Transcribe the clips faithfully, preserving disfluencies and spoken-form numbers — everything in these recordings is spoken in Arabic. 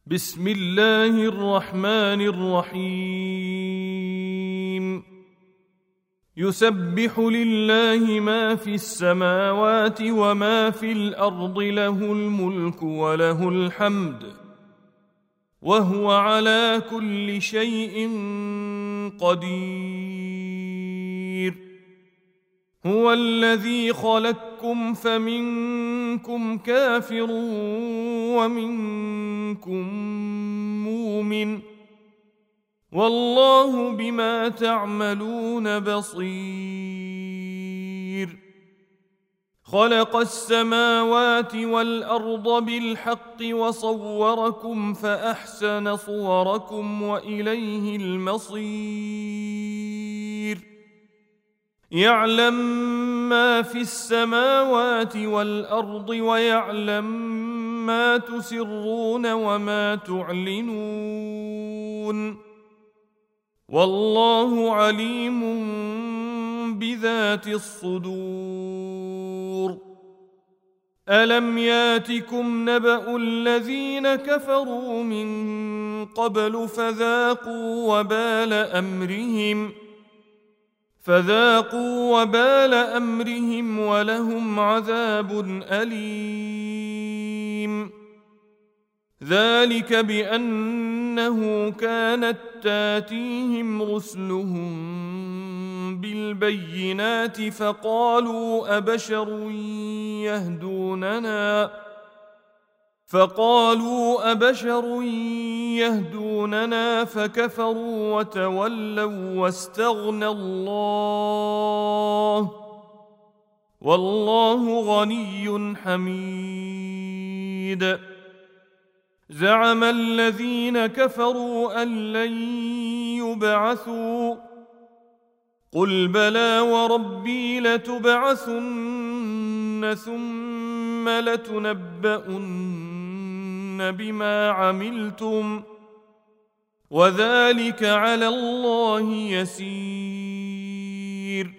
بسم الله الرحمن الرحيم. يسبح لله ما في السماوات وما في الأرض، له الملك وله الحمد وهو على كل شيء قدير. هو الذي خلقكم فمنكم كافر ومنكم مؤمن، والله بما تعملون بصير. خلق السماوات والأرض بالحق وصوركم فأحسن صوركم وإليه المصير. يعلم ما في السماوات والأرض ويعلم ما تسرون وما تعلنون، والله عليم بذات الصدور. ألم ياتكم نبأ الذين كفروا من قبل فذاقوا وبال أمرهم فذاقوا وبال أمرهم ولهم عذاب أليم. ذلك بأنه كانت تاتيهم رسلهم بالبينات فقالوا أبشر يهدوننا فقالوا أبشر يهدوننا فكفروا وتولوا واستغنى الله، والله غني حميد. زعم الذين كفروا أن لن يبعثوا، قل بلى وربي لتبعثن ثم لتنبؤن بما عملتم، وذلك على الله يسير.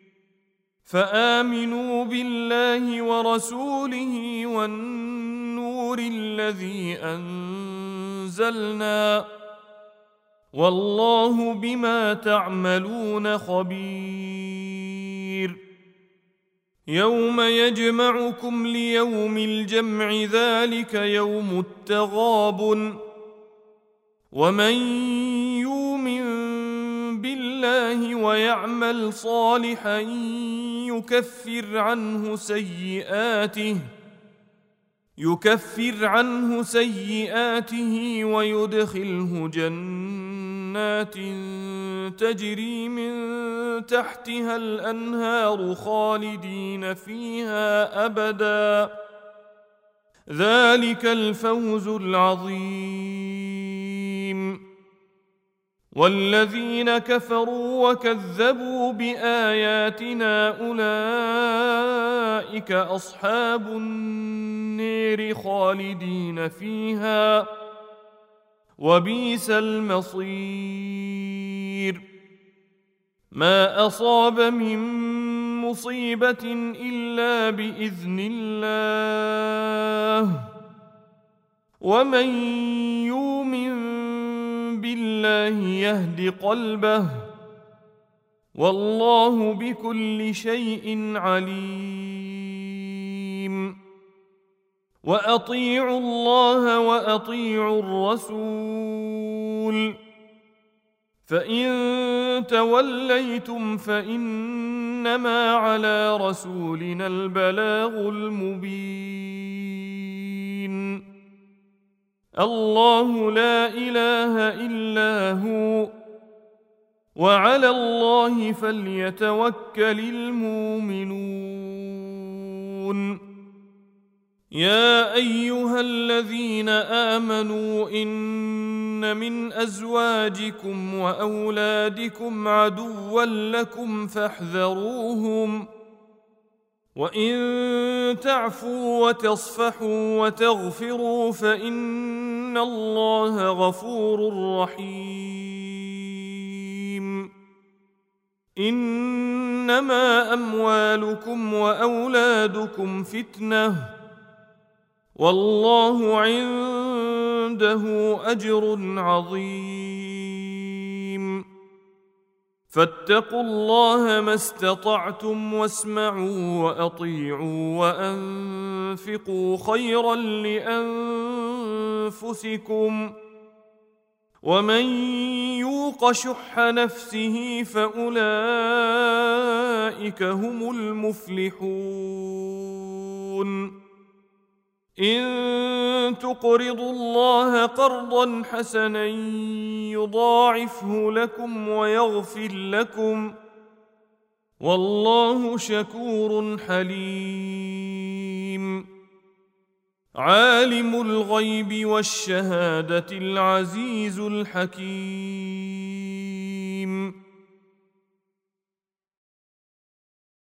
فآمنوا بالله ورسوله والنور الذي أنزلنا، والله بما تعملون خبير. يوم يجمعكم ليوم الجمع، ذلك يوم التغابن. ومن يؤمن بالله ويعمل صالحا يكفر عنه سيئاته يكفر عنه سيئاته ويدخله جنات تجري من تحتها الأنهار خالدين فيها أبدا، ذلك الفوز العظيم. والذين كفروا وكذبوا بآياتنا أولئك أصحاب النار خالدين فيها، وبئس المصير. ما أصاب من مصيبة إلا بإذن الله، ومن يؤمن بالله يهد قلبه، والله بكل شيء عليم. وأطيعوا الله وأطيعوا الرسول، فإن توليتم فإنما على رسولنا البلاغ المبين. الله لا إله إلا هو، وعلى الله فليتوكل المؤمنون. يا أيها الذين آمنوا إن من أزواجكم وأولادكم عدوا لكم فاحذروهم، وإن تعفوا وتصفحوا وتغفروا فإن الله غفور رحيم. إنما أموالكم وأولادكم فتنة، والله عنده أجر عظيم. فاتقوا الله ما استطعتم واسمعوا وأطيعوا وأنفقوا خيرا لأنفسكم ومن يوق شح نفسه فأولئك هم المفلحون. إن تقرضوا الله قرضا حسنا يضاعفه لكم ويغفر لكم والله شكور حليم. عالم الغيب والشهادة العزيز الحكيم.